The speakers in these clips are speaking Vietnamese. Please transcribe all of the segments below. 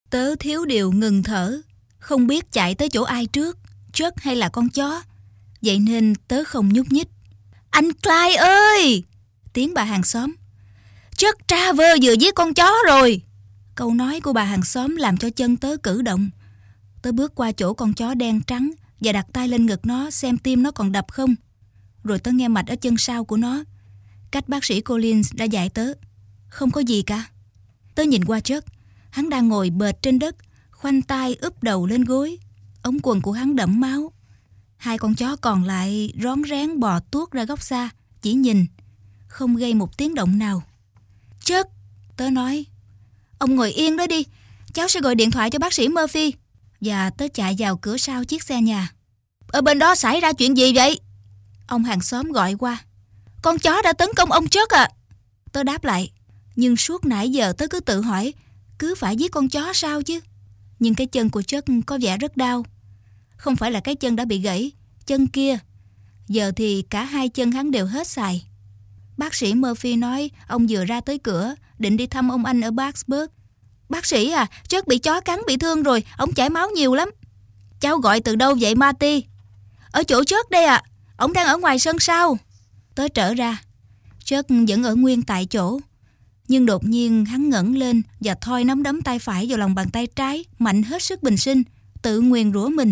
Tớ thiếu điều ngừng thở, không biết chạy tới chỗ ai trước, Chuck hay là con chó. Vậy nên tớ không nhúc nhích. Anh Clyde ơi! Tiếng bà hàng xóm. Chuck Travers vừa giết con chó rồi. Câu nói của bà hàng xóm làm cho chân tớ cử động. Tớ bước qua chỗ con chó đen trắng và đặt tay lên ngực nó xem tim nó còn đập không. Rồi tớ nghe mạch ở chân sau của nó. Cách bác sĩ Collins đã dạy tớ. Không có gì cả. Tớ nhìn qua Chuck. Hắn đang ngồi bệt trên đất, khoanh tay úp đầu lên gối. Ống quần của hắn đẫm máu. Hai con chó còn lại rón rén bò tuốt ra góc xa, chỉ nhìn, không gây một tiếng động nào. Chuck, tớ nói, ông ngồi yên đó đi, cháu sẽ gọi điện thoại cho bác sĩ Murphy. Và tớ chạy vào cửa sau chiếc xe nhà. Ở bên đó xảy ra chuyện gì vậy? Ông hàng xóm gọi qua. Con chó đã tấn công ông Chuck à? Tớ đáp lại. Nhưng suốt nãy giờ tớ cứ tự hỏi, cứ phải giết con chó sao chứ? Nhưng cái chân của Chuck có vẻ rất đau. Không phải là cái chân đã bị gãy, chân kia. Giờ thì cả hai chân hắn đều hết xài. Bác sĩ Murphy nói ông vừa ra tới cửa, định đi thăm ông anh ở Blacksburg. Bác sĩ à, Chuck bị chó cắn bị thương rồi, ông chảy máu nhiều lắm. Cháu gọi từ đâu vậy Marty? Ở chỗ Chuck đây ạ, ông đang ở ngoài sân sau. Tớ trở ra. Chuck vẫn ở nguyên tại chỗ. Nhưng đột nhiên hắn ngẩng lên và thoi nắm đấm tay phải vào lòng bàn tay trái, mạnh hết sức bình sinh, tự nguyền rủa mình.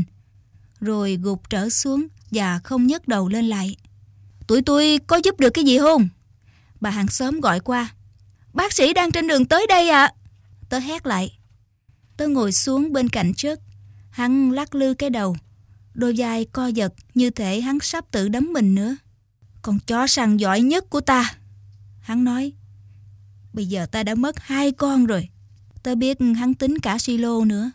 Rồi gục trở xuống và không nhấc đầu lên lại. Tụi tôi có giúp được cái gì không? Bà hàng xóm gọi qua. Bác sĩ đang trên đường tới đây ạ. Tớ hét lại. Tớ ngồi xuống bên cạnh Chuck. Hắn lắc lư cái đầu. Đôi vai co giật như thể hắn sắp tự đấm mình nữa. Con chó săn giỏi nhất của ta, hắn nói. Bây giờ ta đã mất 2 con rồi. Tớ biết hắn tính cả silo nữa.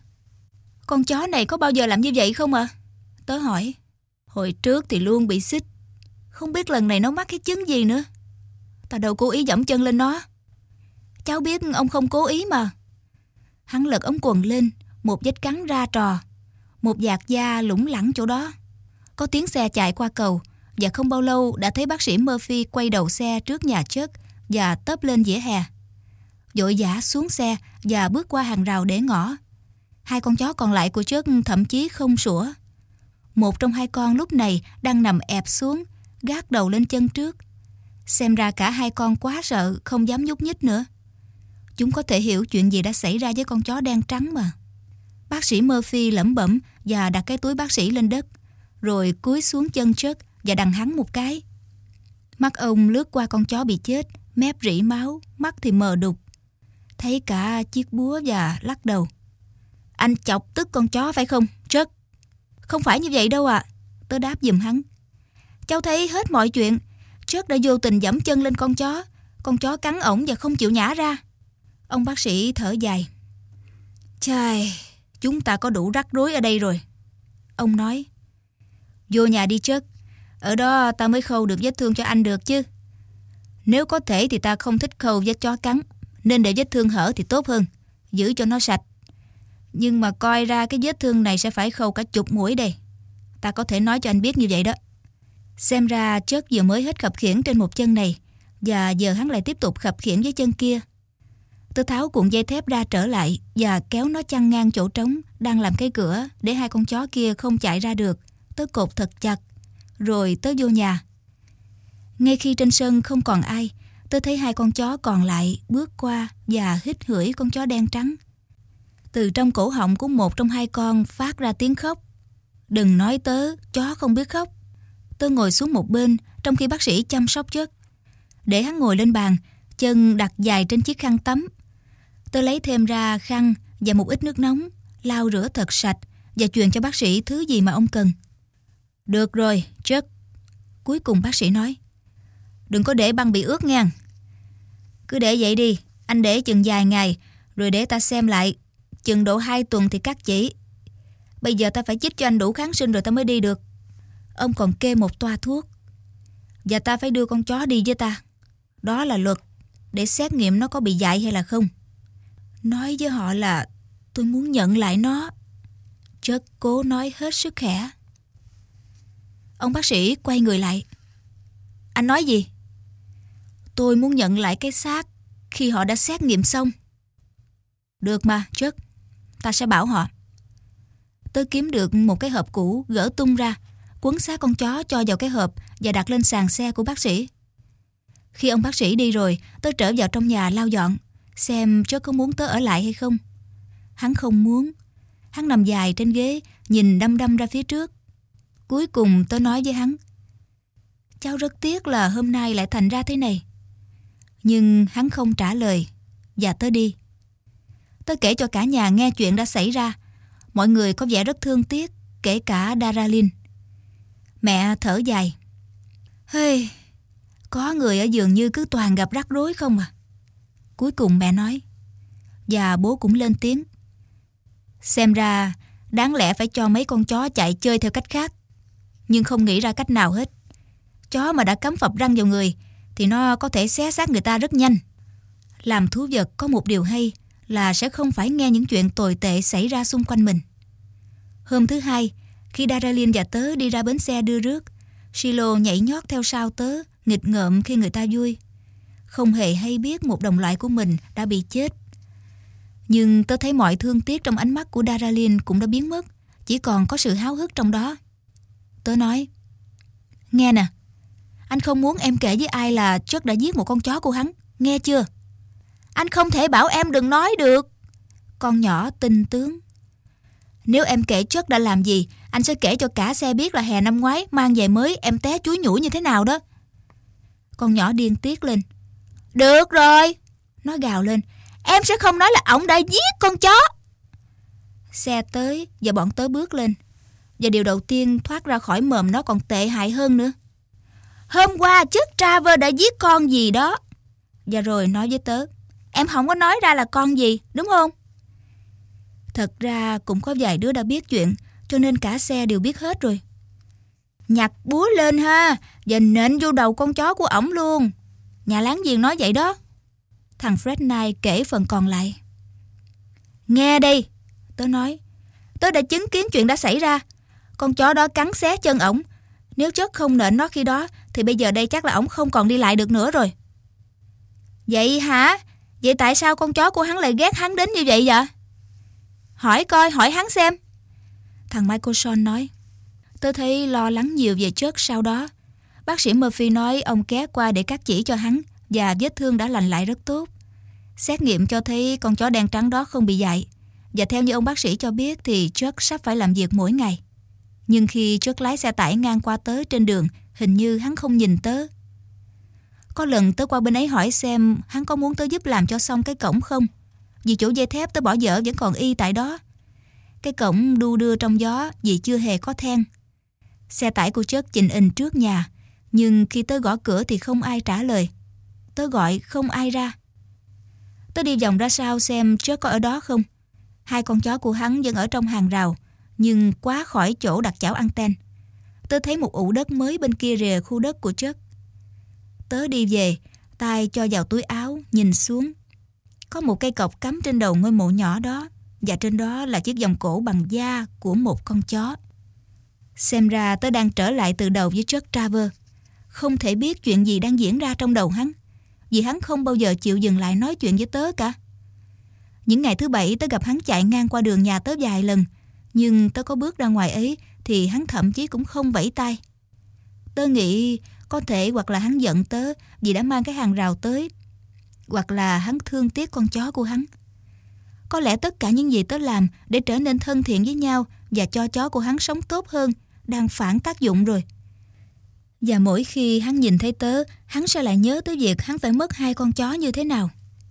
Con chó này có bao giờ làm như vậy không ạ? Tớ hỏi. Hồi trước thì luôn bị xích. Không biết lần này nó mắc cái chứng gì nữa. Ta đâu cố ý giẫm chân lên nó. Cháu biết ông không cố ý mà. Hắn lật ống quần lên. Một vết cắn ra trò. Một vạt da lủng lẳng chỗ đó. Có tiếng xe chạy qua cầu. Và không bao lâu đã thấy bác sĩ Murphy quay đầu xe trước nhà Chuck và tấp lên vỉa hè. Vội vã xuống xe và bước qua hàng rào để ngõ. Hai con chó còn lại của Chuck thậm chí không sủa. Một trong hai con lúc này đang nằm ẹp xuống, gác đầu lên chân trước. Xem ra cả hai con quá sợ, không dám nhúc nhích nữa. Chúng có thể hiểu chuyện gì đã xảy ra với con chó đen trắng mà. Bác sĩ Murphy lẩm bẩm và đặt cái túi bác sĩ lên đất, rồi cúi xuống chân Chuck và đằng hắn một cái. Mắt ông lướt qua con chó bị chết, mép rỉ máu, mắt thì mờ đục. Thấy cả chiếc búa và lắc đầu. Anh chọc tức con chó phải không, Chuck? Không phải như vậy đâu ạ. Tớ đáp giùm hắn. Cháu thấy hết mọi chuyện. Chuck đã vô tình giẫm chân lên con chó. Con chó cắn ổng và không chịu nhả ra. Ông bác sĩ thở dài. Chài, chúng ta có đủ rắc rối ở đây rồi. Ông nói. Vô nhà đi Chuck. Ở đó ta mới khâu được vết thương cho anh được chứ. Nếu có thể thì ta không thích khâu vết chó cắn, nên để vết thương hở thì tốt hơn, giữ cho nó sạch. Nhưng mà coi ra cái vết thương này sẽ phải khâu cả 10 mũi đây. Ta có thể nói cho anh biết như vậy đó. Xem ra Chuck vừa mới hết khập khiễng trên một chân này, và giờ hắn lại tiếp tục khập khiễng với chân kia. Tôi tháo cuộn dây thép ra trở lại và kéo nó chăn ngang chỗ trống đang làm cái cửa để hai con chó kia không chạy ra được. Tớ cột thật chặt. Rồi tớ vô nhà. Ngay khi trên sân không còn ai, tớ thấy hai con chó còn lại bước qua và hít hửi con chó đen trắng. Từ trong cổ họng của một trong hai con phát ra tiếng khóc. Đừng nói tớ, chó không biết khóc. Tớ ngồi xuống một bên trong khi bác sĩ chăm sóc Chuck. Để hắn ngồi lên bàn, chân đặt dài trên chiếc khăn tắm. Tớ lấy thêm ra khăn và một ít nước nóng, lau rửa thật sạch và truyền cho bác sĩ thứ gì mà ông cần. Được rồi, Chuck. Cuối cùng bác sĩ nói. Đừng có để băng bị ướt nha. Cứ để vậy đi, anh để chừng vài ngày, rồi để ta xem lại. Chừng độ 2 tuần thì cắt chỉ. Bây giờ ta phải chích cho anh đủ kháng sinh rồi ta mới đi được. Ông còn kê một toa thuốc. Và ta phải đưa con chó đi với ta. Đó là luật, để xét nghiệm nó có bị dại hay là không. Nói với họ là tôi muốn nhận lại nó. Chuck cố nói hết sức khẽ. Ông bác sĩ quay người lại. Anh nói gì? Tôi muốn nhận lại cái xác khi họ đã xét nghiệm xong. Được mà, Chuck. ta sẽ bảo họ. Tớ kiếm được một cái hộp cũ, gỡ tung ra, quấn xác con chó cho vào cái hộp và đặt lên sàn xe của bác sĩ. Khi ông bác sĩ đi rồi, tớ trở vào trong nhà lau dọn, xem Chuck có muốn tớ ở lại hay không. Hắn không muốn. Hắn nằm dài trên ghế, nhìn đăm đăm ra phía trước. Cuối cùng tớ nói với hắn: cháu rất tiếc là hôm nay lại thành ra thế này. Nhưng hắn không trả lời, và tớ đi. Tớ kể cho cả nhà nghe chuyện đã xảy ra. Mọi người có vẻ rất thương tiếc, kể cả Daralyn. Mẹ thở dài: Hey, có người ở giường như cứ toàn gặp rắc rối không à. Cuối cùng mẹ nói. Và bố cũng lên tiếng: xem ra đáng lẽ phải cho mấy con chó chạy chơi theo cách khác. Nhưng không nghĩ ra cách nào hết. Chó mà đã cắm phập răng vào người thì nó có thể xé xác người ta rất nhanh. Làm thú vật có một điều hay là sẽ không phải nghe những chuyện tồi tệ xảy ra xung quanh mình. Hôm thứ hai, khi Daralyn và tớ đi ra bến xe đưa rước, Silo nhảy nhót theo sau tớ, nghịch ngợm khi người ta vui, không hề hay biết một đồng loại của mình đã bị chết. Nhưng tớ thấy mọi thương tiếc trong ánh mắt của Daralyn cũng đã biến mất, chỉ còn có sự háo hức trong đó. Tớ nói: nghe nè, anh không muốn em kể với ai là Chuck đã giết một con chó của hắn, nghe chưa? Anh không thể bảo em đừng nói được. Con nhỏ tinh tướng. Nếu em kể Chuck đã làm gì, anh sẽ kể cho cả xe biết là hè năm ngoái mang về mới em té chúi nhủi như thế nào đó. Con nhỏ điên tiết lên. Được rồi, nó gào lên, em sẽ không nói là ổng đã giết con chó. Xe tới và bọn tớ bước lên. Và điều đầu tiên thoát ra khỏi mồm nó còn tệ hại hơn nữa. Hôm qua Chuck Traver đã giết con gì đó. Và rồi nói với tớ: em không có nói ra là con gì, đúng không? Thật ra cũng có vài đứa đã biết chuyện, cho nên cả xe đều biết hết rồi. Nhặt búa lên ha, và nện vô đầu con chó của ổng luôn. Nhà láng giềng nói vậy đó. Thằng Fred Knight kể phần còn lại. Nghe đây, tớ nói. Tớ đã chứng kiến chuyện đã xảy ra. Con chó đó cắn xé chân ổng. Nếu Chuck không nện nó khi đó thì bây giờ đây chắc là ổng không còn đi lại được nữa rồi. Vậy hả? Vậy tại sao con chó của hắn lại ghét hắn đến như vậy vậy? Hỏi hắn xem. Thằng Michelson nói. Tớ thấy lo lắng nhiều về Chuck sau đó. Bác sĩ Murphy nói ông ghé qua để cắt chỉ cho hắn và vết thương đã lành lại rất tốt. Xét nghiệm cho thấy con chó đen trắng đó không bị dại. Và theo như ông bác sĩ cho biết thì Chuck sắp phải làm việc mỗi ngày. Nhưng khi Chuck lái xe tải ngang qua tớ trên đường, hình như hắn không nhìn tớ. Có lần tớ qua bên ấy hỏi xem hắn có muốn tớ giúp làm cho xong cái cổng không, vì chỗ dây thép tớ bỏ dở vẫn còn y tại đó. Cái cổng đu đưa trong gió vì chưa hề có then. Xe tải của Chuck chình ình trước nhà, nhưng khi tớ gõ cửa thì không ai trả lời. Tớ gọi không ai ra. Tớ đi vòng ra sau xem Chuck có ở đó không. Hai con chó của hắn vẫn ở trong hàng rào, nhưng quá khỏi chỗ đặt chảo anten. Tớ thấy một ụ đất mới bên kia rìa khu đất của Chuck. Tớ đi về, tay cho vào túi áo, nhìn xuống. Có một cây cọc cắm trên đầu ngôi mộ nhỏ đó, và trên đó là chiếc vòng cổ bằng da của một con chó. Xem ra tớ đang trở lại từ đầu với Chuck Traver. Không thể biết chuyện gì đang diễn ra trong đầu hắn, vì hắn không bao giờ chịu dừng lại nói chuyện với tớ cả. Những ngày thứ bảy tớ gặp hắn chạy ngang qua đường nhà tớ vài lần, nhưng tớ có bước ra ngoài ấy thì hắn thậm chí cũng không vẫy tay. Tớ nghĩ có thể hoặc là hắn giận tớ vì đã mang cái hàng rào tới, hoặc là hắn thương tiếc con chó của hắn. Có lẽ tất cả những gì tớ làm để trở nên thân thiện với nhau và cho chó của hắn sống tốt hơn đang phản tác dụng rồi. Và mỗi khi hắn nhìn thấy tớ, hắn sẽ lại nhớ tới việc hắn phải mất hai con chó như thế nào.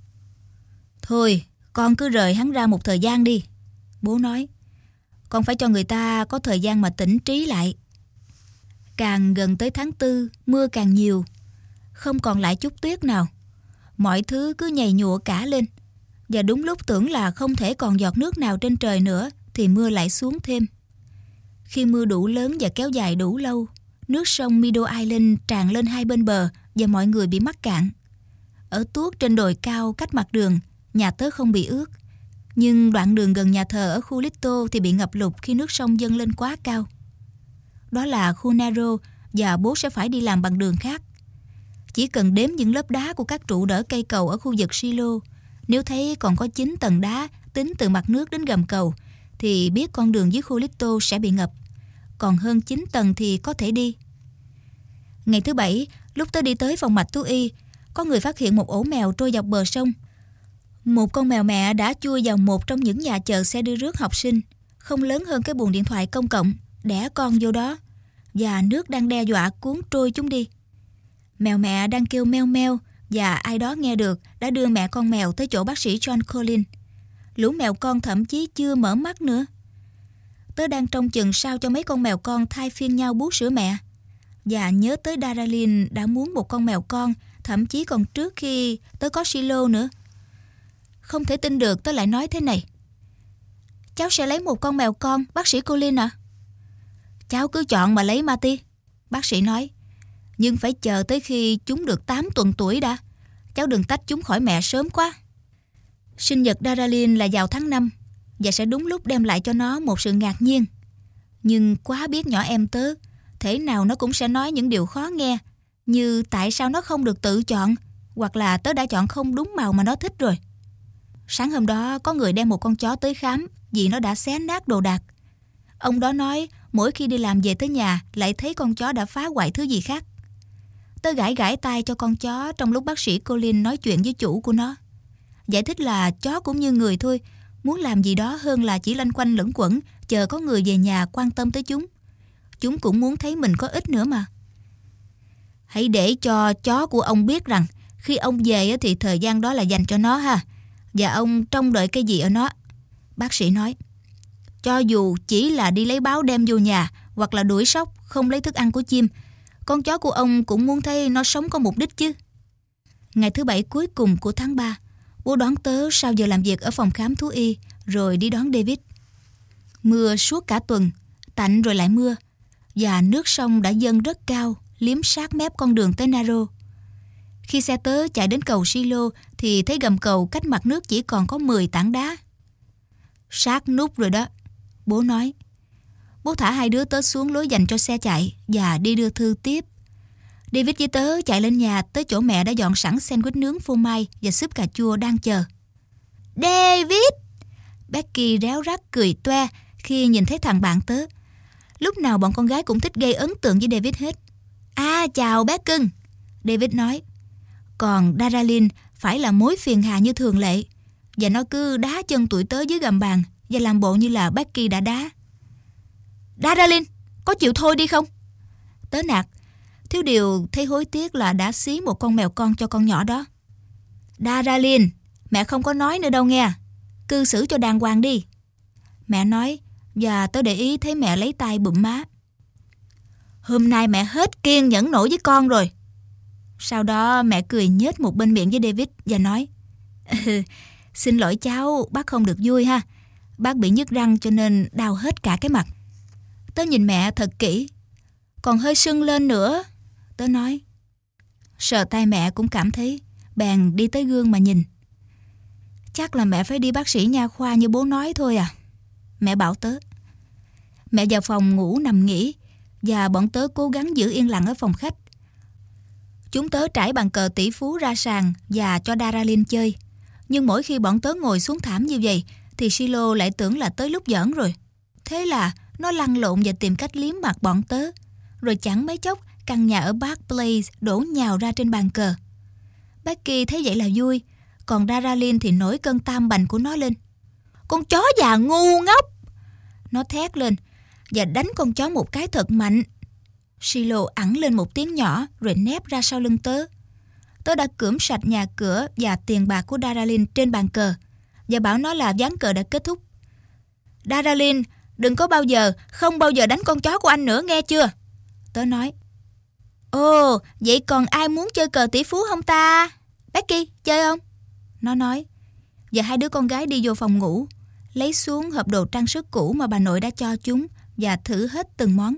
Thôi, con cứ rời hắn ra một thời gian đi, bố nói. Con phải cho người ta có thời gian mà tỉnh trí lại. Càng gần tới tháng 4, mưa càng nhiều. Không còn lại chút tuyết nào. Mọi thứ cứ nhầy nhụa cả lên. Và đúng lúc tưởng là không thể còn giọt nước nào trên trời nữa thì mưa lại xuống thêm. Khi mưa đủ lớn và kéo dài đủ lâu, nước sông Meadow Island tràn lên hai bên bờ và mọi người bị mắc cạn. Ở tuốt trên đồi cao cách mặt đường, nhà tớ không bị ướt. Nhưng đoạn đường gần nhà thờ ở khu Little thì bị ngập lụt khi nước sông dâng lên quá cao. Đó là khu Narrow và bố sẽ phải đi làm bằng đường khác. Chỉ cần đếm những lớp đá của các trụ đỡ cây cầu ở khu vực Silo, nếu thấy còn có 9 tầng đá tính từ mặt nước đến gầm cầu, thì biết con đường dưới khu Little sẽ bị ngập. Còn hơn 9 tầng thì có thể đi. Ngày thứ Bảy, lúc tớ đi tới phòng mạch thú y, có người phát hiện một ổ mèo trôi dọc bờ sông. Một con mèo mẹ đã chui vào một trong những nhà chờ xe đưa rước học sinh, không lớn hơn cái buồng điện thoại công cộng, đẻ con vô đó, và nước đang đe dọa cuốn trôi chúng đi. Mèo mẹ đang kêu meo meo, và ai đó nghe được đã đưa mẹ con mèo tới chỗ bác sĩ John Collins. Lũ mèo con thậm chí chưa mở mắt nữa. Tớ đang trông chừng sao cho mấy con mèo con thay phiên nhau bú sữa mẹ, và nhớ tới Daralyn đã muốn một con mèo con, thậm chí còn trước khi tớ có Silo nữa. Không thể tin được tớ lại nói thế này: cháu sẽ lấy một con mèo con, bác sĩ Collins ạ. Cháu cứ chọn mà lấy, Marty, bác sĩ nói. Nhưng phải chờ tới khi chúng được 8 tuần tuổi đã. Cháu đừng tách chúng khỏi mẹ sớm quá. Sinh nhật Daralyn là vào tháng 5, và sẽ đúng lúc đem lại cho nó một sự ngạc nhiên. Nhưng quá biết nhỏ em tớ, thể nào nó cũng sẽ nói những điều khó nghe, như tại sao nó không được tự chọn, hoặc là tớ đã chọn không đúng màu mà nó thích rồi. Sáng hôm đó có người đem một con chó tới khám vì nó đã xé nát đồ đạc. Ông đó nói mỗi khi đi làm về tới nhà lại thấy con chó đã phá hoại thứ gì khác. Tớ gãi gãi tai cho con chó trong lúc bác sĩ Collins nói chuyện với chủ của nó. Giải thích là chó cũng như người thôi, muốn làm gì đó hơn là chỉ loanh quanh lẫn quẩn chờ có người về nhà quan tâm tới chúng. Chúng cũng muốn thấy mình có ích nữa mà. Hãy để cho chó của ông biết rằng khi ông về thì thời gian đó là dành cho nó ha. Và ông trông đợi cái gì ở nó, bác sĩ nói. Cho dù chỉ là đi lấy báo đem vô nhà, hoặc là đuổi sóc không lấy thức ăn của chim, con chó của ông cũng muốn thấy nó sống có mục đích chứ. Ngày thứ Bảy cuối cùng của tháng 3, bố đón tớ sau giờ làm việc ở phòng khám thú y, rồi đi đón David. Mưa suốt cả tuần, tạnh rồi lại mưa, và nước sông đã dâng rất cao, liếm sát mép con đường tới Naro. Khi xe tớ chạy đến cầu Silo thì thấy gầm cầu cách mặt nước chỉ còn có 10 tảng đá. Sát nút rồi đó, bố nói. Bố thả hai đứa tớ xuống lối dành cho xe chạy và đi đưa thư tiếp. David với tớ chạy lên nhà tới chỗ mẹ đã dọn sẵn sandwich nướng phô mai và súp cà chua đang chờ. David! Becky réo rắt cười toe khi nhìn thấy thằng bạn tớ. Lúc nào bọn con gái cũng thích gây ấn tượng với David hết. À, chào bé cưng, David nói. Còn Daralyn phải là mối phiền hà như thường lệ, và nó cứ đá chân tụi tớ dưới gầm bàn và làm bộ như là Becky đã đá. Daralyn, có chịu thôi đi không? Tớ nạt. Thiếu điều thấy hối tiếc là đã xí một con mèo con cho con nhỏ đó. Daralyn, mẹ không có nói nữa đâu nghe. Cư xử cho đàng hoàng đi, mẹ nói, và tớ để ý thấy mẹ lấy tay bụm má. Hôm nay mẹ hết kiên nhẫn nổi với con rồi. Sau đó mẹ cười nhếch một bên miệng với David và nói: Xin lỗi cháu, bác không được vui ha. Bác bị nhức răng cho nên đau hết cả cái mặt. Tớ nhìn mẹ thật kỹ. Còn hơi sưng lên nữa, tớ nói. Sờ tay mẹ cũng cảm thấy, bèn đi tới gương mà nhìn. Chắc là mẹ phải đi bác sĩ nha khoa như bố nói thôi à, mẹ bảo tớ. Mẹ vào phòng ngủ nằm nghỉ, và bọn tớ cố gắng giữ yên lặng ở phòng khách. Chúng tớ trải bàn cờ tỷ phú ra sàn và cho Daralyn chơi. Nhưng mỗi khi bọn tớ ngồi xuống thảm như vậy thì Silo lại tưởng là tới lúc giỡn rồi. Thế là nó lăn lộn và tìm cách liếm mặt bọn tớ. Rồi chẳng mấy chốc căn nhà ở Park Place đổ nhào ra trên bàn cờ. Becky thấy vậy là vui, còn Daralyn thì nổi cơn tam bành của nó lên. Con chó già ngu ngốc, nó thét lên và đánh con chó một cái thật mạnh. Silo ẵn lên một tiếng nhỏ rồi nép ra sau lưng tớ. Tớ đã cưỡng sạch nhà cửa và tiền bạc của Daralyn trên bàn cờ và bảo nó là ván cờ đã kết thúc. Daralyn, đừng có không bao giờ đánh con chó của anh nữa nghe chưa? Tớ nói. Ồ, vậy còn ai muốn chơi cờ tỷ phú không ta? Becky, chơi không? Nó nói. Và hai đứa con gái đi vô phòng ngủ, lấy xuống hộp đồ trang sức cũ mà bà nội đã cho chúng và thử hết từng món.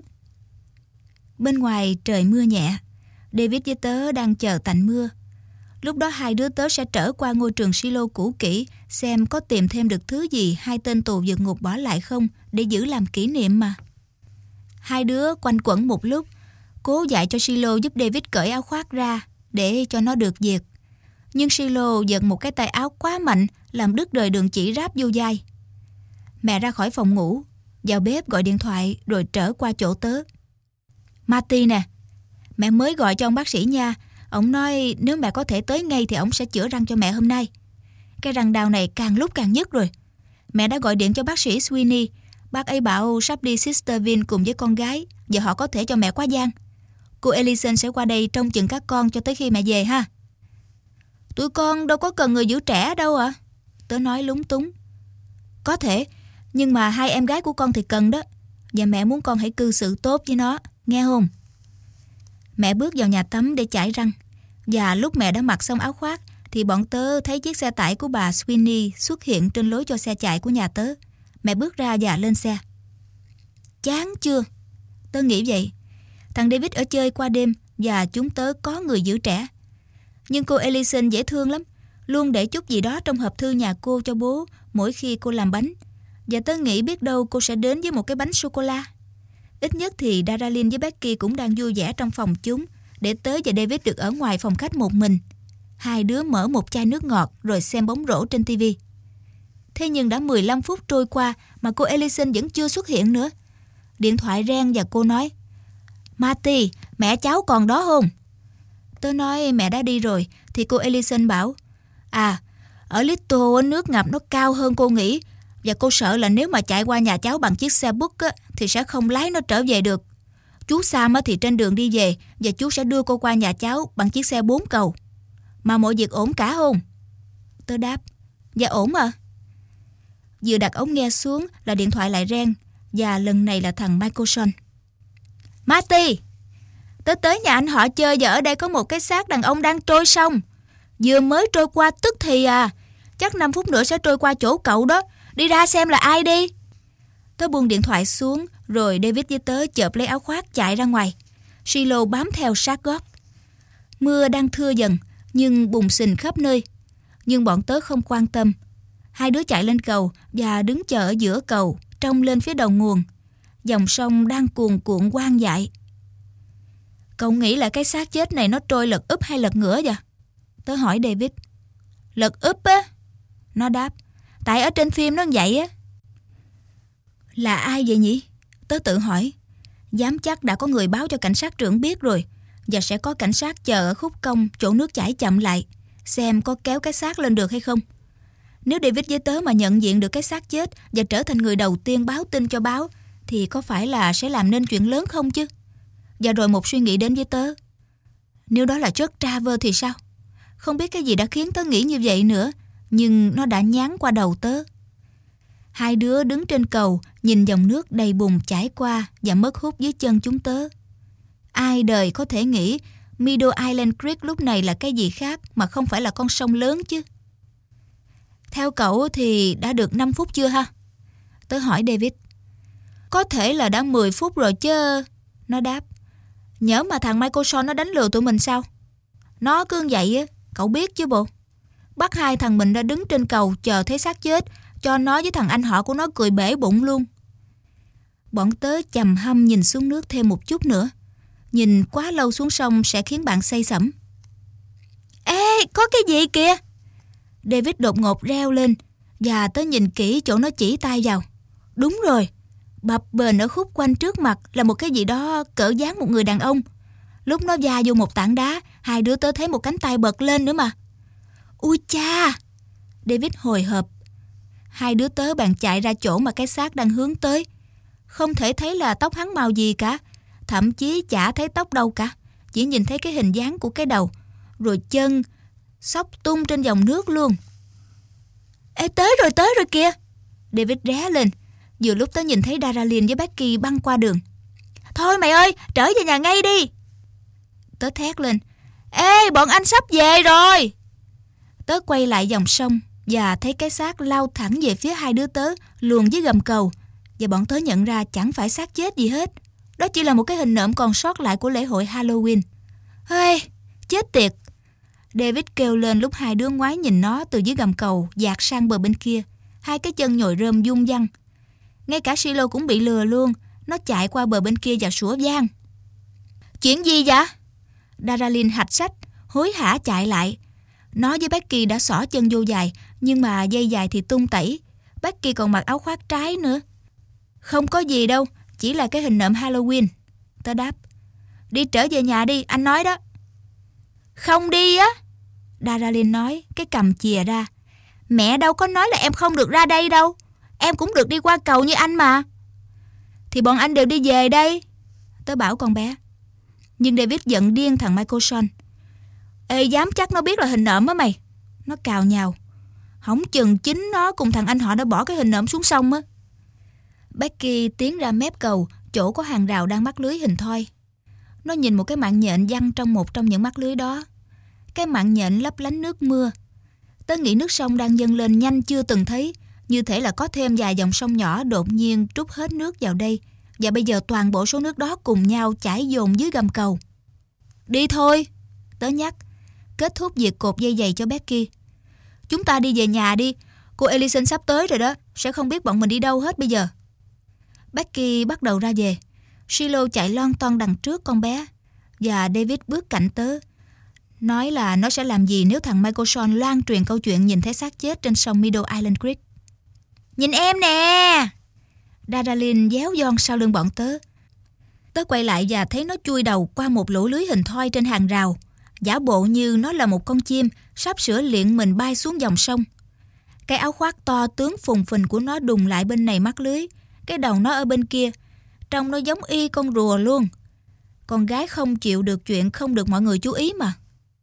Bên ngoài trời mưa nhẹ. David với tớ đang chờ tạnh mưa. Lúc đó hai đứa tớ sẽ trở qua ngôi trường Silo cũ kỹ, xem có tìm thêm được thứ gì hai tên tù vượt ngục bỏ lại không, để giữ làm kỷ niệm mà. Hai đứa quanh quẩn một lúc, cố dạy cho Silo giúp David cởi áo khoác ra để cho nó được việc. Nhưng Silo giật một cái tay áo quá mạnh, làm đứt rời đường chỉ ráp vô vai. Mẹ ra khỏi phòng ngủ, vào bếp gọi điện thoại rồi trở qua chỗ tớ. Marty nè, mẹ mới gọi cho ông bác sĩ nha. Ông nói nếu mẹ có thể tới ngay thì ông sẽ chữa răng cho mẹ hôm nay. Cái răng đau này càng lúc càng nhức rồi. Mẹ đã gọi điện cho bác sĩ Sweeney. Bác ấy bảo sắp đi Sisterville cùng với con gái, giờ họ có thể cho mẹ qua giang. Cô Ellison sẽ qua đây trông chừng các con cho tới khi mẹ về ha. Tụi con đâu có cần người giữ trẻ đâu ạ. Tớ nói lúng túng. Có thể, nhưng mà hai em gái của con thì cần đó. Và mẹ muốn con hãy cư xử tốt với nó, nghe không? Mẹ bước vào nhà tắm để chải răng. Và lúc mẹ đã mặc xong áo khoác thì bọn tớ thấy chiếc xe tải của bà Sweeney xuất hiện trên lối cho xe chạy của nhà tớ. Mẹ bước ra và lên xe. Chán chưa? Tớ nghĩ vậy. Thằng David ở chơi qua đêm và chúng tớ có người giữ trẻ. Nhưng cô Ellison dễ thương lắm, luôn để chút gì đó trong hộp thư nhà cô cho bố mỗi khi cô làm bánh. Và tớ nghĩ biết đâu cô sẽ đến với một cái bánh sô-cô-la. Ít nhất thì Daralyn với Becky cũng đang vui vẻ trong phòng chúng, để tớ và David được ở ngoài phòng khách một mình. Hai đứa mở một chai nước ngọt rồi xem bóng rổ trên TV. Thế nhưng đã 15 phút trôi qua mà cô Ellison vẫn chưa xuất hiện nữa. Điện thoại reng và cô nói: Marty, mẹ cháu còn đó không? Tớ nói mẹ đã đi rồi. Thì cô Ellison bảo: ở Little nước ngập nó cao hơn cô nghĩ. Và cô sợ là nếu mà chạy qua nhà cháu bằng chiếc xe bus thì sẽ không lái nó trở về được. Chú Sam thì trên đường đi về, và chú sẽ đưa cô qua nhà cháu bằng chiếc xe 4 cầu. Mà mọi việc ổn cả không? Tớ đáp: Dạ ổn à. Vừa đặt ống nghe xuống là điện thoại lại reng. Và lần này là thằng Michaelson. Marty, tớ tới nhà anh họ chơi và ở đây có một cái xác đàn ông đang trôi sông. Vừa mới trôi qua tức thì chắc 5 phút nữa sẽ trôi qua chỗ cậu đó. Đi ra xem là ai đi. Tớ buông điện thoại xuống, rồi David với tớ chợp lấy áo khoác chạy ra ngoài. Silo bám theo sát gót. Mưa đang thưa dần, nhưng bùn xình khắp nơi. Nhưng bọn tớ không quan tâm. Hai đứa chạy lên cầu và đứng chờ ở giữa cầu, trông lên phía đầu nguồn. Dòng sông đang cuồn cuộn quang dại. Cậu nghĩ là cái xác chết này nó trôi lật úp hay lật ngửa vậy? Tớ hỏi David. Lật úp á. Nó đáp: Tại ở trên phim nó vậy á. Là ai vậy nhỉ? Tớ tự hỏi. Dám chắc đã có người báo cho cảnh sát trưởng biết rồi. Và sẽ có cảnh sát chờ ở khúc cong chỗ nước chảy chậm lại, xem có kéo cái xác lên được hay không. Nếu David với tớ mà nhận diện được cái xác chết và trở thành người đầu tiên báo tin cho báo, thì có phải là sẽ làm nên chuyện lớn không chứ? Và rồi một suy nghĩ đến với tớ. Nếu đó là Chuck Travers thì sao? Không biết cái gì đã khiến tớ nghĩ như vậy nữa, nhưng nó đã nháng qua đầu tớ. Hai đứa đứng trên cầu, nhìn dòng nước đầy bùn chảy qua và mất hút dưới chân chúng tớ. Ai đời có thể nghĩ Middle Island Creek lúc này là cái gì khác mà không phải là con sông lớn chứ? Theo cậu thì đã được 5 phút chưa ha? Tớ hỏi David. Có thể là đã 10 phút rồi chứ. Nó đáp. Nhỡ mà thằng Michaelson nó đánh lừa tụi mình sao? Nó cứ vậy á, cậu biết chứ bộ. Bắt hai thằng mình đã đứng trên cầu chờ thấy xác chết, cho nó với thằng anh họ của nó cười bể bụng luôn. Bọn tớ chầm hâm nhìn xuống nước thêm một chút nữa. Nhìn quá lâu xuống sông sẽ khiến bạn say sẩm. Ê, có cái gì kìa? David đột ngột reo lên, và tớ nhìn kỹ chỗ nó chỉ tay vào. Đúng rồi, bập bềnh ở khúc quanh trước mặt là một cái gì đó cỡ dáng một người đàn ông. Lúc nó va vô một tảng đá, hai đứa tớ thấy một cánh tay bật lên nữa mà. Ui cha! David hồi hộp. Hai đứa tớ bèn chạy ra chỗ mà cái xác đang hướng tới. Không thể thấy là tóc hắn màu gì cả, thậm chí chả thấy tóc đâu cả. Chỉ nhìn thấy cái hình dáng của cái đầu, rồi chân xốc tung trên dòng nước luôn. Ê, tới rồi kìa! David ré lên. Vừa lúc tớ nhìn thấy Daralyn với Becky băng qua đường. Thôi mày ơi, trở về nhà ngay đi! Tớ thét lên. Ê, bọn anh sắp về rồi! Tớ quay lại dòng sông và thấy cái xác lao thẳng về phía hai đứa tớ, luồn dưới gầm cầu. Và bọn tớ nhận ra chẳng phải xác chết gì hết. Đó chỉ là một cái hình nộm còn sót lại của lễ hội Halloween. Ê, chết tiệt! David kêu lên lúc hai đứa ngoái nhìn nó từ dưới gầm cầu dạt sang bờ bên kia. Hai cái chân nhồi rơm dung văng. Ngay cả Silo cũng bị lừa luôn. Nó chạy qua bờ bên kia và sủa vang. Chuyện gì vậy? Daralyn hạch sách, hối hả chạy lại. Nó với Becky đã xỏ chân vô giày, nhưng mà dây giày thì tung tẩy. Becky còn mặc áo khoác trái nữa. Không có gì đâu, chỉ là cái hình nộm Halloween. Tớ đáp. Đi trở về nhà đi, anh nói đó. Không đi á, Daralyn nói, cái cằm chìa ra. Mẹ đâu có nói là em không được ra đây đâu. Em cũng được đi qua cầu như anh mà. Thì bọn anh đều đi về đây, tớ bảo con bé. Nhưng David giận điên thằng Michael Shawn. Ê, dám chắc nó biết là hình nộm á mày. Nó cào nhào. Hổng chừng chính nó cùng thằng anh họ đã bỏ cái hình nộm xuống sông á. Becky tiến ra mép cầu, chỗ có hàng rào đang mắc lưới hình thoi. Nó nhìn một cái mạng nhện giăng trong một trong những mắc lưới đó. Cái mạng nhện lấp lánh nước mưa. Tớ nghĩ nước sông đang dâng lên nhanh chưa từng thấy, như thể là có thêm vài dòng sông nhỏ đột nhiên trút hết nước vào đây, và bây giờ toàn bộ số nước đó cùng nhau chảy dồn dưới gầm cầu. Đi thôi, tớ nhắc, kết thúc việc cột dây giày cho Becky. Chúng ta đi về nhà đi, cô Ellison sắp tới rồi đó, sẽ không biết bọn mình đi đâu hết bây giờ. Becky bắt đầu ra về. Shiloh chạy lon ton đằng trước con bé, và David bước cạnh tớ, nói là nó sẽ làm gì nếu thằng Michael Shawn loan truyền câu chuyện nhìn thấy xác chết trên sông Meadow Island Creek. Nhìn em nè! Daralyn déo giòn sau lưng bọn tớ. Tớ quay lại và thấy nó chui đầu qua một lỗ lưới hình thoi trên hàng rào, giả bộ như nó là một con chim sắp sửa liệng mình bay xuống dòng sông. Cái áo khoác to tướng phùng phình của nó đùng lại bên này mắc lưới, cái đầu nó ở bên kia, trông nó giống y con rùa luôn. Con gái không chịu được chuyện không được mọi người chú ý mà.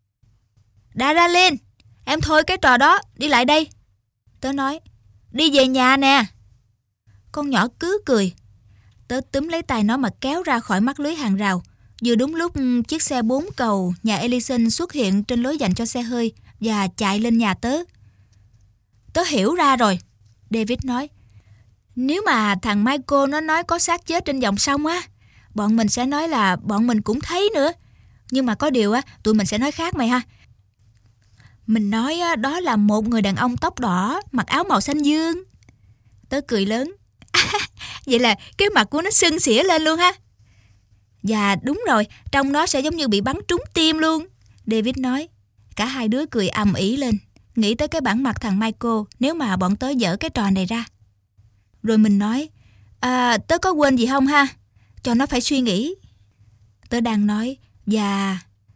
Daralyn, em thôi cái trò đó, đi lại đây. Tớ nói, đi về nhà nè. Con nhỏ cứ cười. Tớ túm lấy tay nó mà kéo ra khỏi mắc lưới hàng rào. Vừa đúng lúc chiếc xe 4 cầu nhà Ellison xuất hiện trên lối dành cho xe hơi và chạy lên nhà tớ. Tớ hiểu ra rồi, David nói. Nếu mà thằng Michael nó nói có xác chết trên dòng sông á, bọn mình sẽ nói là bọn mình cũng thấy nữa. Nhưng mà có điều á, tụi mình sẽ nói khác mày ha. Mình nói á, đó là một người đàn ông tóc đỏ, mặc áo màu xanh dương. Tớ cười lớn. Vậy là cái mặt của nó sưng xỉa lên luôn ha. Dạ đúng rồi, trông nó sẽ giống như bị bắn trúng tim luôn, David nói. Cả hai đứa cười ầm ĩ lên, nghĩ tới cái bản mặt thằng Michael nếu mà bọn tớ dở cái trò này ra. Rồi mình nói, tớ có quên gì không ha? Cho nó phải suy nghĩ. Tớ đang nói, và...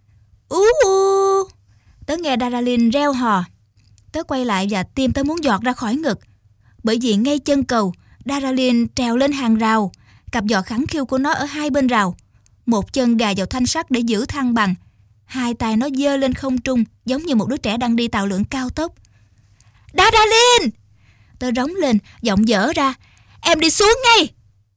Tớ nghe Daralyn reo hò. Tớ quay lại và tim tớ muốn giọt ra khỏi ngực. Bởi vì ngay chân cầu, Daralyn trèo lên hàng rào, cặp giò khẳng khiu của nó ở hai bên rào. Một chân gà vào thanh sắt để giữ thăng bằng. Hai tay nó giơ lên không trung, giống như một đứa trẻ đang đi tàu lượn cao tốc. Daralyn! Tớ rống lên, giọng dở ra. Em đi xuống ngay!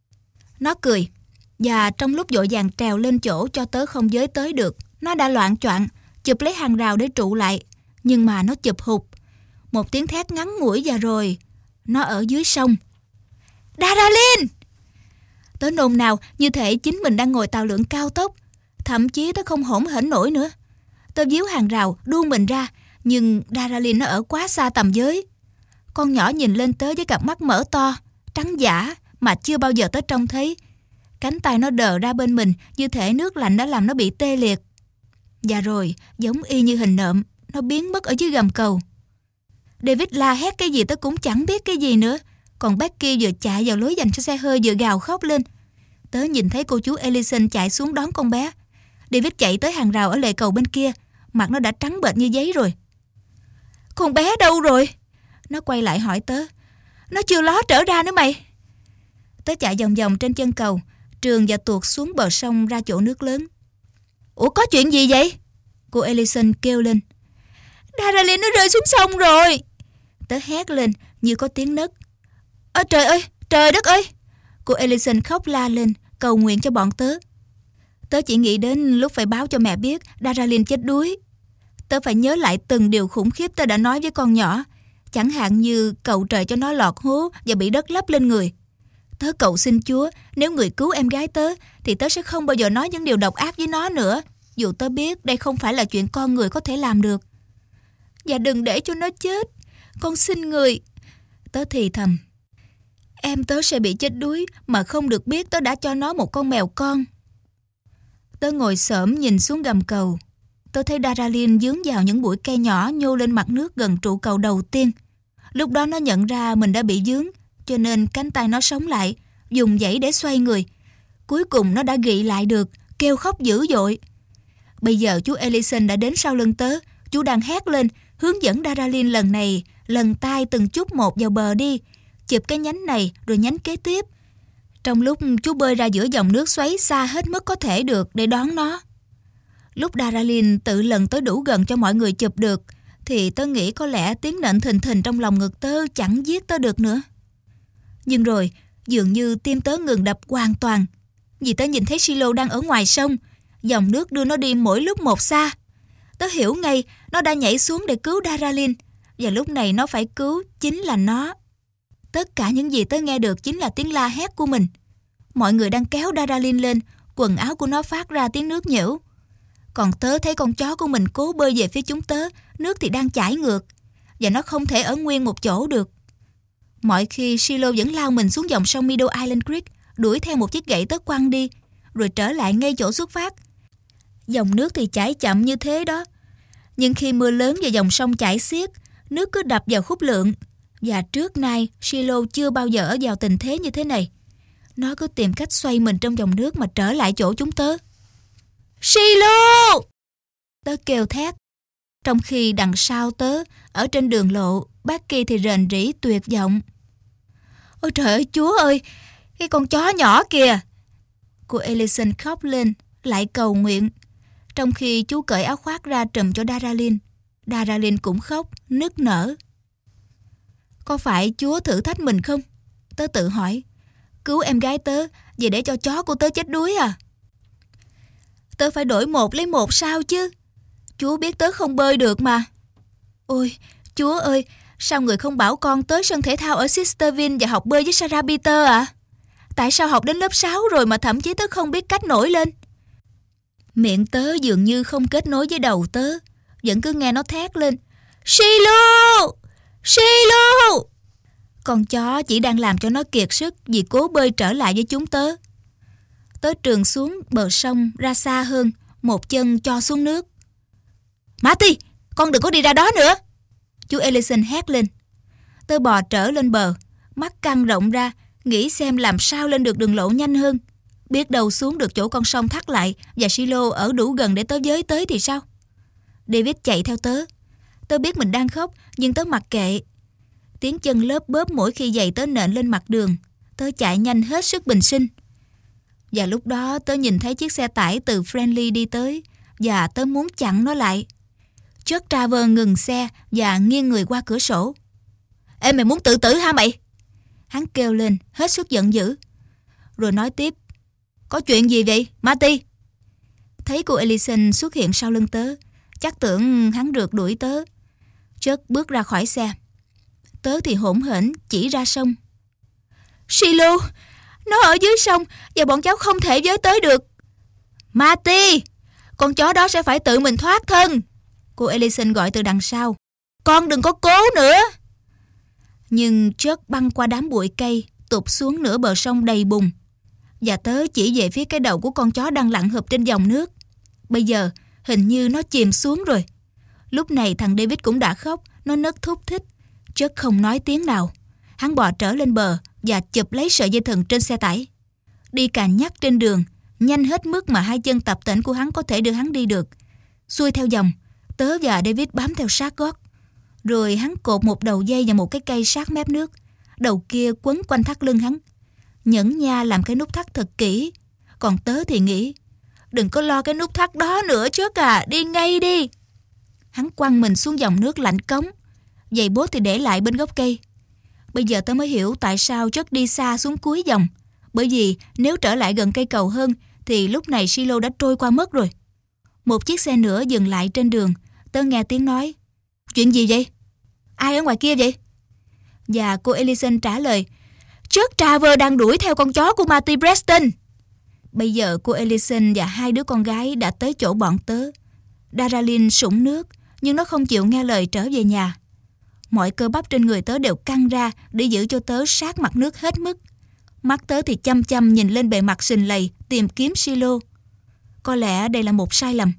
Nó cười. Và trong lúc vội vàng trèo lên chỗ cho tớ không với tới được, nó đã loạng choạng chụp lấy hàng rào để trụ lại. Nhưng mà nó chụp hụt. Một tiếng thét ngắn ngủi và rồi nó ở dưới sông. Daralyn! Tớ nôn nao như thể chính mình đang ngồi tàu lượn cao tốc. Thậm chí tớ không hổn hển nổi nữa. Tớ víu hàng rào đu mình ra, nhưng Daralyn nó ở quá xa tầm với. Con nhỏ nhìn lên tớ với cặp mắt mở to, trắng dã mà chưa bao giờ tớ trông thấy. Cánh tay nó đờ ra bên mình như thể nước lạnh đã làm nó bị tê liệt. Và rồi, giống y như hình nộm, nó biến mất ở dưới gầm cầu. David la hét cái gì tớ cũng chẳng biết cái gì nữa. Còn Becky vừa chạy vào lối dành cho xe hơi vừa gào khóc lên. Tớ nhìn thấy cô chú Ellison chạy xuống đón con bé. David chạy tới hàng rào ở lề cầu bên kia. Mặt nó đã trắng bệch như giấy rồi. Con bé đâu rồi? Nó quay lại hỏi tớ. Nó chưa ló trở ra nữa mày. Tớ chạy vòng vòng trên chân cầu, trườn và tuột xuống bờ sông ra chỗ nước lớn. Ủa có chuyện gì vậy? Cô Ellison kêu lên. Daralyn nó rơi xuống sông rồi. Tớ hét lên như có tiếng nấc. Trời ơi, trời đất ơi! Cô Ellison khóc la lên, cầu nguyện cho bọn tớ. Tớ chỉ nghĩ đến lúc phải báo cho mẹ biết Daralyn chết đuối. Tớ phải nhớ lại từng điều khủng khiếp tớ đã nói với con nhỏ. Chẳng hạn như cầu trời cho nó lọt hố và bị đất lấp lên người. Tớ cầu xin Chúa, nếu người cứu em gái tớ thì tớ sẽ không bao giờ nói những điều độc ác với nó nữa. Dù tớ biết đây không phải là chuyện con người có thể làm được. Và đừng để cho nó chết, con xin người. Tớ thì thầm. Em tớ sẽ bị chết đuối mà không được biết tớ đã cho nó một con mèo con. Tớ ngồi xổm nhìn xuống gầm cầu. Tớ tớ thấy Daralyn dướng vào những bụi cây nhỏ nhô lên mặt nước gần trụ cầu đầu tiên. Lúc đó nó nhận ra mình đã bị dướng, cho nên cánh tay nó sống lại, dùng dãy để xoay người. Cuối cùng nó đã gị lại được, kêu khóc dữ dội. Bây giờ chú Ellison đã đến sau lưng tớ. Chú đang hét lên, hướng dẫn Daralyn lần này lần tay từng chút một vào bờ đi, chụp cái nhánh này rồi nhánh kế tiếp. Trong lúc chú bơi ra giữa dòng nước xoáy xa hết mức có thể được để đón nó. Lúc Daralyn tự lần tới đủ gần cho mọi người chụp được, thì tớ nghĩ có lẽ tiếng nện thình thình trong lòng ngực tớ chẳng giết tớ được nữa. Nhưng rồi, dường như tim tớ ngừng đập hoàn toàn, vì tớ nhìn thấy Silo đang ở ngoài sông, dòng nước đưa nó đi mỗi lúc một xa. Tớ hiểu ngay nó đã nhảy xuống để cứu Daralyn, và lúc này nó phải cứu chính là nó. Tất cả những gì tớ nghe được chính là tiếng la hét của mình. Mọi người đang kéo Daralyn lên, quần áo của nó phát ra tiếng nước nhễu. Còn tớ thấy con chó của mình cố bơi về phía chúng tớ, nước thì đang chảy ngược, và nó không thể ở nguyên một chỗ được. Mọi khi Silo vẫn lao mình xuống dòng sông Meadow Island Creek, đuổi theo một chiếc gậy tớ quăng đi, rồi trở lại ngay chỗ xuất phát. Dòng nước thì chảy chậm như thế đó, nhưng khi mưa lớn và dòng sông chảy xiết, nước cứ đập vào khúc lượng. Và trước nay Silo chưa bao giờ ở vào tình thế như thế này. Nó cứ tìm cách xoay mình trong dòng nước mà trở lại chỗ chúng tớ. Silo! Tớ kêu thét. Trong khi đằng sau tớ, ở trên đường lộ, Becky thì rền rĩ tuyệt vọng. Ôi trời ơi, Chúa ơi, cái con chó nhỏ kìa! Cô Ellison khóc lên, lại cầu nguyện. Trong khi chú cởi áo khoác ra trùm cho Daralyn. Daralyn cũng khóc, nức nở. Có phải Chúa thử thách mình không? Tớ tự hỏi. Cứu em gái tớ, vì để cho chó của tớ chết đuối à? Tớ phải đổi một lấy một sao chứ? Chúa biết tớ không bơi được mà. Ôi, Chúa ơi, sao người không bảo con tới sân thể thao ở Sisterville và học bơi với Sarah Peter à? Tại sao học đến lớp 6 rồi mà thậm chí tớ không biết cách nổi lên? Miệng tớ dường như không kết nối với đầu tớ, vẫn cứ nghe nó thét lên. Silo! Silo! Con chó chỉ đang làm cho nó kiệt sức vì cố bơi trở lại với chúng tớ. Tớ trườn xuống bờ sông ra xa hơn, một chân cho xuống nước. Marty, con đừng có đi ra đó nữa! Chú Ellison hét lên. Tớ bò trở lên bờ, mắt căng rộng ra, nghĩ xem làm sao lên được đường lộ nhanh hơn. Biết đâu xuống được chỗ con sông thắt lại và Silo ở đủ gần để tớ với tới thì sao? David chạy theo tớ. Tớ biết mình đang khóc, nhưng tớ mặc kệ. Tiếng chân lớp bớp mỗi khi giày tớ nện lên mặt đường. Tớ chạy nhanh hết sức bình sinh. Và lúc đó tớ nhìn thấy chiếc xe tải từ Friendly đi tới, và tớ muốn chặn nó lại. Chuck Travers ngừng xe và nghiêng người qua cửa sổ. Ê, mày muốn tự tử hả mày? Hắn kêu lên hết sức giận dữ. Rồi nói tiếp. Có chuyện gì vậy, Marty? Thấy cô Ellison xuất hiện sau lưng tớ, chắc tưởng hắn rượt đuổi tớ. Chuck bước ra khỏi xe. Tớ thì hỗn hển chỉ ra sông. Silo, nó ở dưới sông và bọn cháu không thể với tới được. Marty, con chó đó sẽ phải tự mình thoát thân. Cô Ellison gọi từ đằng sau. Con đừng có cố nữa. Nhưng Chuck băng qua đám bụi cây, tụt xuống nửa bờ sông đầy bùn. Và tớ chỉ về phía cái đầu của con chó đang lặn hụp trên dòng nước. Bây giờ hình như nó chìm xuống rồi. Lúc này thằng David cũng đã khóc. Nó nấc thúc thích. Chuck không nói tiếng nào. Hắn bò trở lên bờ và chụp lấy sợi dây thừng trên xe tải. Đi cà nhắc trên đường, nhanh hết mức mà hai chân tập tễnh của hắn có thể đưa hắn đi được. Xuôi theo dòng, tớ và David bám theo sát gót. Rồi hắn cột một đầu dây vào một cái cây sát mép nước. Đầu kia quấn quanh thắt lưng hắn. Nhẫn nha làm cái nút thắt thật kỹ. Còn tớ thì nghĩ, đừng có lo cái nút thắt đó nữa Chuck à, đi ngay đi. Hắn quăng mình xuống dòng nước lạnh cống. Giày bốt thì để lại bên gốc cây. Bây giờ tớ mới hiểu tại sao Chuck đi xa xuống cuối dòng. Bởi vì nếu trở lại gần cây cầu hơn thì lúc này Silo đã trôi qua mất rồi. Một chiếc xe nữa dừng lại trên đường. Tớ nghe tiếng nói. Chuyện gì vậy? Ai ở ngoài kia vậy? Và cô Ellison trả lời. Chuck Travers đang đuổi theo con chó của Marty Preston. Bây giờ cô Ellison và hai đứa con gái đã tới chỗ bọn tớ. Daralyn sũng nước, nhưng nó không chịu nghe lời trở về nhà. Mọi cơ bắp trên người tớ đều căng ra để giữ cho tớ sát mặt nước hết mức. Mắt tớ thì chăm chăm nhìn lên bề mặt sình lầy tìm kiếm Silo. Có lẽ đây là một sai lầm.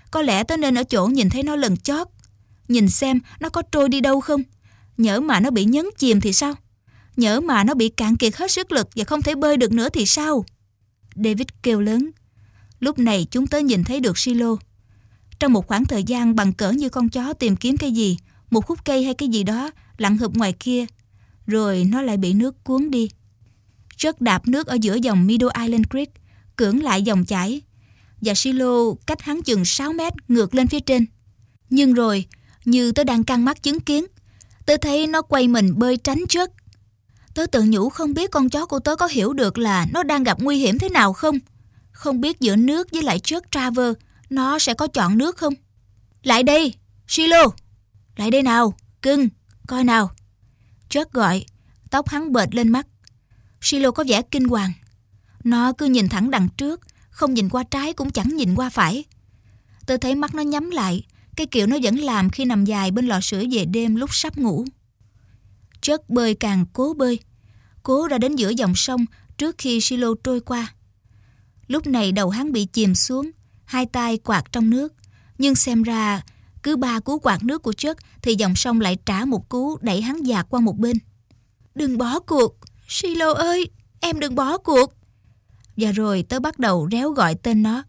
Có lẽ tớ nên ở chỗ nhìn thấy nó lần chót. Nhìn xem nó có trôi đi đâu không. Nhỡ mà nó bị nhấn chìm thì sao? Nhỡ mà nó bị cạn kiệt hết sức lực và không thể bơi được nữa thì sao? David kêu lớn. Lúc này chúng tớ nhìn thấy được Silo. Trong một khoảng thời gian bằng cỡ như con chó tìm kiếm cái gì, một khúc cây hay cái gì đó lặn hụp ngoài kia, rồi nó lại bị nước cuốn đi. Rất đạp nước ở giữa dòng Meadow Island Creek, cưỡng lại dòng chảy, và Silo cách hắn chừng 6 mét ngược lên phía trên. Nhưng rồi, như tớ đang căng mắt chứng kiến, tớ thấy nó quay mình bơi tránh Chuck. Tớ tự nhủ không biết con chó của tớ có hiểu được là nó đang gặp nguy hiểm thế nào không? Không biết giữa nước với lại Chuck Traver, nó sẽ có chọn nước không? Lại đây, Silo! Lại đây nào, cưng, coi nào. Chuck gọi, tóc hắn bệt lên mắt. Silo có vẻ kinh hoàng. Nó cứ nhìn thẳng đằng trước, không nhìn qua trái cũng chẳng nhìn qua phải. Tôi thấy mắt nó nhắm lại, cái kiểu nó vẫn làm khi nằm dài bên lò sưởi về đêm lúc sắp ngủ. Chuck bơi càng cố ra đến giữa dòng sông trước khi Silo trôi qua. Lúc này đầu hắn bị chìm xuống, hai tay quạt trong nước. Nhưng xem ra, cứ 3 cú quạt nước của Chuck thì dòng sông lại trả một cú đẩy hắn dạt qua một bên. Đừng bỏ cuộc, Silo ơi, em đừng bỏ cuộc. Và rồi tớ bắt đầu réo gọi tên nó.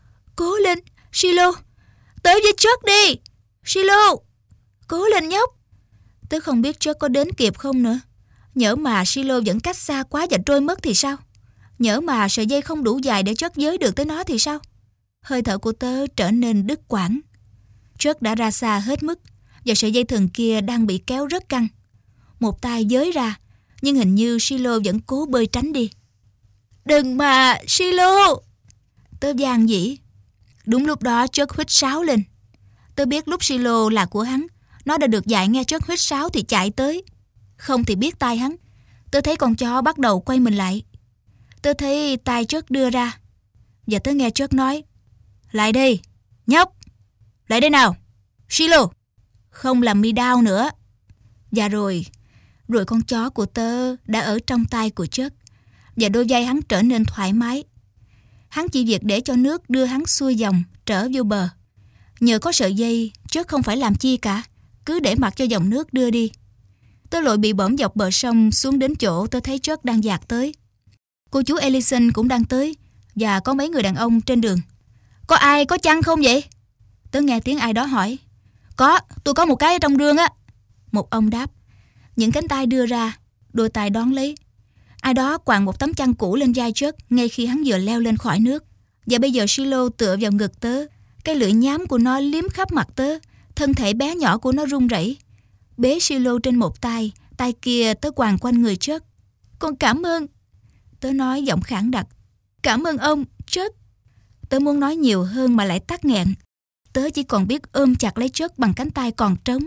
Cố lên, Silo, tới với Chuck đi, Silo, cố lên nhóc. Tớ không biết Chuck có đến kịp không nữa. Nhỡ mà Silo vẫn cách xa quá và trôi mất thì sao? Nhỡ mà sợi dây không đủ dài để Chuck giới được tới nó thì sao? Hơi thở của tớ trở nên đứt quãng. Chuck đã ra xa hết mức và sợi dây thừng kia đang bị kéo rất căng. Một tay giới ra, nhưng hình như Silo vẫn cố bơi tránh đi. Đừng mà, Silo! Tớ van dĩ. Đúng lúc đó Chuck huýt sáo lên. Tớ biết lúc Silo là của hắn, nó đã được dạy nghe Chuck huýt sáo thì chạy tới. Không thì biết tay hắn. Tớ thấy con chó bắt đầu quay mình lại. Tớ thấy tay Chuck đưa ra. Và tớ nghe Chuck nói. Lại đây, nhóc! Lại đây nào, Silo! Không làm mi đau nữa. Và rồi con chó của tớ đã ở trong tay của Chuck. Và đôi vai hắn trở nên thoải mái. Hắn chỉ việc để cho nước đưa hắn xuôi dòng trở vô bờ. Nhờ có sợi dây, Chuck không phải làm chi cả, cứ để mặc cho dòng nước đưa đi. Tớ lội bị bõm dọc bờ sông xuống đến chỗ tớ thấy Chuck đang dạt tới. Cô chú Ellison cũng đang tới, và có mấy người đàn ông trên đường. Có ai có chăn không vậy? Tớ nghe tiếng ai đó hỏi. Có, tôi có một cái ở trong rương á. Một ông đáp. Những cánh tay đưa ra, đôi tay đón lấy. Ai đó quàng một tấm chăn cũ lên vai Chuck ngay khi hắn vừa leo lên khỏi nước. Và bây giờ Silo tựa vào ngực tớ. Cái lưỡi nhám của nó liếm khắp mặt tớ. Thân thể bé nhỏ của nó run rẩy. Bế Silo trên một tay, tay kia tớ quàng quanh người Chuck. Con cảm ơn. Tớ nói giọng khản đặc. Cảm ơn ông, Chuck. Tớ muốn nói nhiều hơn mà lại tắc nghẹn. Tớ chỉ còn biết ôm chặt lấy Chuck bằng cánh tay còn trống.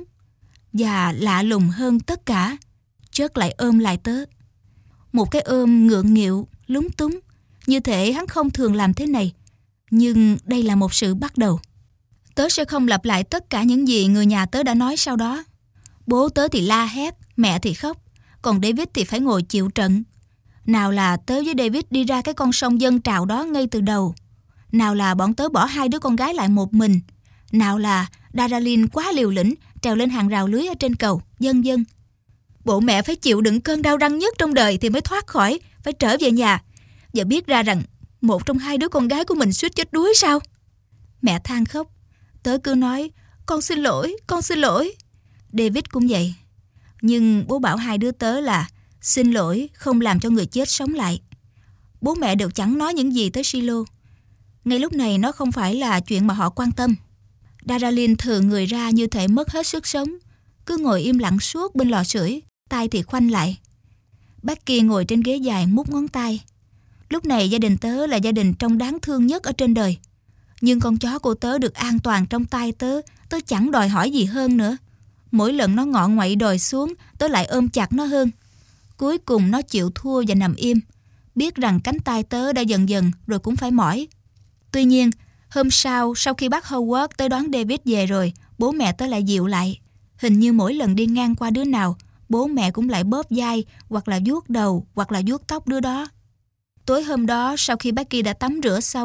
Và lạ lùng hơn tất cả, Chuck lại ôm lại tớ. Một cái ôm ngượng nghịu, lúng túng, như thể hắn không thường làm thế này. Nhưng đây là một sự bắt đầu. Tớ sẽ không lặp lại tất cả những gì người nhà tớ đã nói sau đó. Bố tớ thì la hét, mẹ thì khóc, còn David thì phải ngồi chịu trận. Nào là tớ với David đi ra cái con sông dâng trào đó ngay từ đầu. Nào là bọn tớ bỏ 2 đứa con gái lại một mình. Nào là Daralyn quá liều lĩnh trèo lên hàng rào lưới ở trên cầu, vân vân. Bộ mẹ phải chịu đựng cơn đau răng nhất trong đời thì mới thoát khỏi, phải trở về nhà và biết ra rằng một trong 2 đứa con gái của mình suýt chết đuối sao? Mẹ than khóc. Tớ cứ nói, con xin lỗi, con xin lỗi. David cũng vậy. Nhưng bố bảo 2 đứa tớ là xin lỗi không làm cho người chết sống lại. Bố mẹ đều chẳng nói những gì tới Silo. Ngay lúc này nó không phải là chuyện mà họ quan tâm. Daralyn thừ người ra như thể mất hết sức sống, cứ ngồi im lặng suốt bên lò sưởi, tay thì khoanh lại. Becky ngồi trên ghế dài mút ngón tay. Lúc này gia đình tớ là gia đình trông đáng thương nhất ở trên đời. Nhưng con chó của tớ được an toàn trong tay tớ, tớ chẳng đòi hỏi gì hơn nữa. Mỗi lần nó ngọ nguậy đòi xuống, tớ lại ôm chặt nó hơn. Cuối cùng nó chịu thua và nằm im, biết rằng cánh tay tớ đã dần dần rồi cũng phải mỏi. Tuy nhiên, hôm sau khi bác Howard tới đón David về rồi, bố mẹ tớ lại dịu lại. Hình như mỗi lần đi ngang qua đứa nào, bố mẹ cũng lại bóp vai, hoặc là vuốt đầu, hoặc là vuốt tóc đứa đó. Tối hôm đó, sau khi Becky đã tắm rửa xong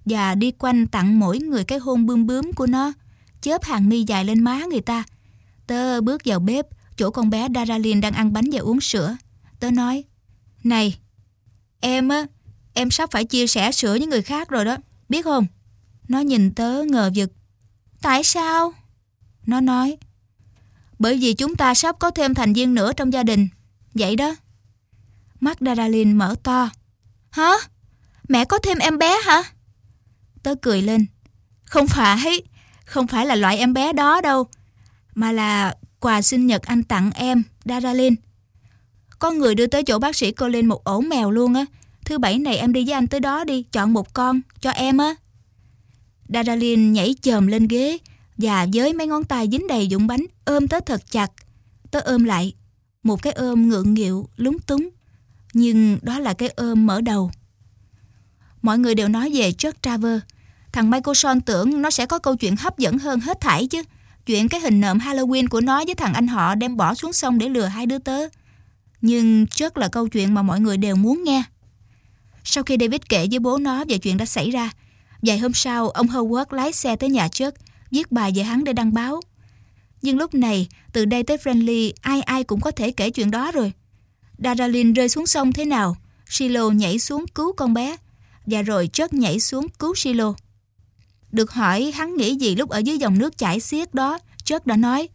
và đi quanh tặng mỗi người cái hôn bướm bướm của nó, chớp hàng mi dài lên má người ta. Tớ bước vào bếp, chỗ con bé Daralyn đang ăn bánh và uống sữa. Tớ nói, này, em sắp phải chia sẻ sữa với người khác rồi đó, biết không? Nó nhìn tớ ngờ vực. Tại sao? Nó nói, bởi vì chúng ta sắp có thêm thành viên nữa trong gia đình. Vậy đó. Mắt Daralyn mở to. Hả? Mẹ có thêm em bé hả? Tớ cười lên. Không phải là loại em bé đó đâu, mà là quà sinh nhật anh tặng em, Daralyn. Có người đưa tới chỗ bác sĩ Colin một ổ mèo luôn á. Thứ Bảy này em đi với anh tới đó đi, chọn một con cho em á. Daralyn nhảy chồm lên ghế và với mấy ngón tay dính đầy vụn bánh ôm tớ thật chặt. Tớ ôm lại, một cái ôm ngượng nghịu, lúng túng. Nhưng đó là cái ôm mở đầu. Mọi người đều nói về Chuck Travers. Thằng Michael Son tưởng nó sẽ có câu chuyện hấp dẫn hơn hết thảy chứ. Chuyện cái hình nộm Halloween của nó với thằng anh họ đem bỏ xuống sông để lừa hai đứa tớ. Nhưng Chuck là câu chuyện mà mọi người đều muốn nghe. Sau khi David kể với bố nó về chuyện đã xảy ra, vài hôm sau ông Howard lái xe tới nhà Chuck, viết bài về hắn để đăng báo. Nhưng lúc này, từ đây tới Friendly, ai cũng có thể kể chuyện đó rồi. Daralyn rơi xuống sông thế nào, Shiloh nhảy xuống cứu con bé, và rồi Chuck nhảy xuống cứu Shiloh. Được hỏi hắn nghĩ gì lúc ở dưới dòng nước chảy xiết đó, Chuck đã nói,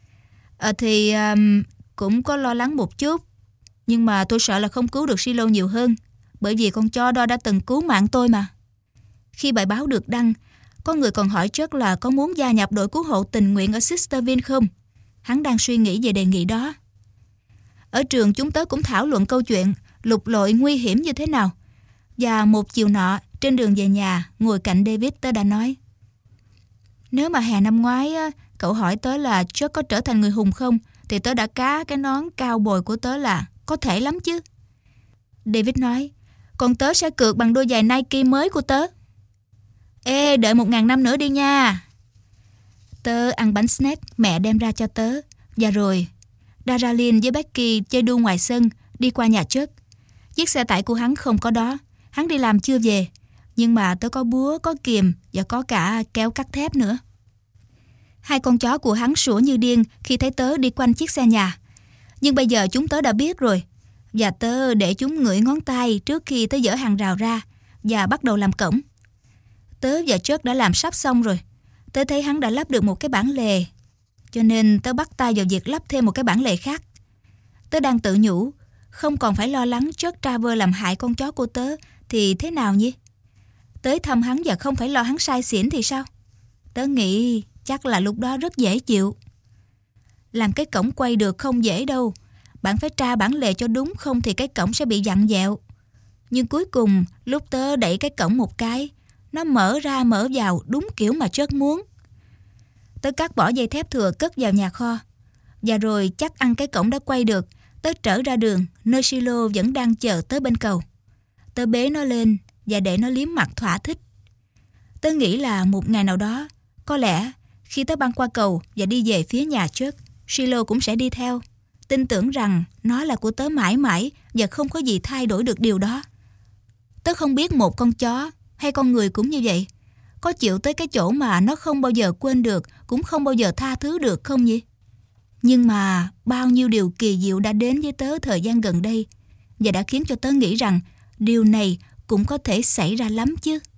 cũng có lo lắng một chút, nhưng mà tôi sợ là không cứu được Shiloh nhiều hơn, bởi vì con chó đó đã từng cứu mạng tôi mà. Khi bài báo được đăng, có người còn hỏi Chuck là có muốn gia nhập đội cứu hộ tình nguyện ở Sisterville không. Hắn đang suy nghĩ về đề nghị đó. Ở trường chúng tớ cũng thảo luận câu chuyện lục lội nguy hiểm như thế nào. Và một chiều nọ, trên đường về nhà, ngồi cạnh David, tớ đã nói, nếu mà hè năm ngoái cậu hỏi tớ là Chuck có trở thành người hùng không, thì tớ đã cá cái nón cao bồi của tớ là có thể lắm chứ. David nói, còn tớ sẽ cược bằng đôi giày Nike mới của tớ. Ê, đợi 1.000 năm nữa đi nha. Tớ ăn bánh snack mẹ đem ra cho tớ. Và rồi Daralyn với Becky chơi đua ngoài sân, đi qua nhà Chuck. Chiếc xe tải của hắn không có đó, hắn đi làm chưa về. Nhưng mà tớ có búa, có kìm và có cả kéo cắt thép nữa. Hai con chó của hắn sủa như điên khi thấy tớ đi quanh chiếc xe nhà. Nhưng bây giờ chúng tớ đã biết rồi, và tớ để chúng ngửi ngón tay trước khi tớ dỡ hàng rào ra và bắt đầu làm cổng. Tớ và Chuck đã làm sắp xong rồi. Tớ thấy hắn đã lắp được một cái bản lề, cho nên tớ bắt tay vào việc lắp thêm một cái bản lề khác. Tớ đang tự nhủ, không còn phải lo lắng Chuck Travers làm hại con chó của tớ thì thế nào nhỉ? Tới thăm hắn và không phải lo hắn sai xỉn thì sao? Tớ nghĩ chắc là lúc đó rất dễ chịu. Làm cái cổng quay được không dễ đâu. Bạn phải tra bản lề cho đúng, không thì cái cổng sẽ bị vặn vẹo. Nhưng cuối cùng, lúc tớ đẩy cái cổng một cái, nó mở ra mở vào đúng kiểu mà Chuck muốn. Tớ cắt bỏ dây thép thừa cất vào nhà kho. Và rồi chắc ăn cái cổng đã quay được, tớ trở ra đường, nơi Shiloh vẫn đang chờ tớ bên cầu. Tớ bế nó lên và để nó liếm mặt thỏa thích. Tớ nghĩ là một ngày nào đó, có lẽ khi tớ băng qua cầu và đi về phía nhà Chuck, Shiloh cũng sẽ đi theo. Tin tưởng rằng nó là của tớ mãi mãi và không có gì thay đổi được điều đó. Tớ không biết một con chó hay con người cũng như vậy, có chịu tới cái chỗ mà nó không bao giờ quên được, cũng không bao giờ tha thứ được không nhỉ? Nhưng mà bao nhiêu điều kỳ diệu đã đến với tớ thời gian gần đây và đã khiến cho tớ nghĩ rằng điều này cũng có thể xảy ra lắm chứ.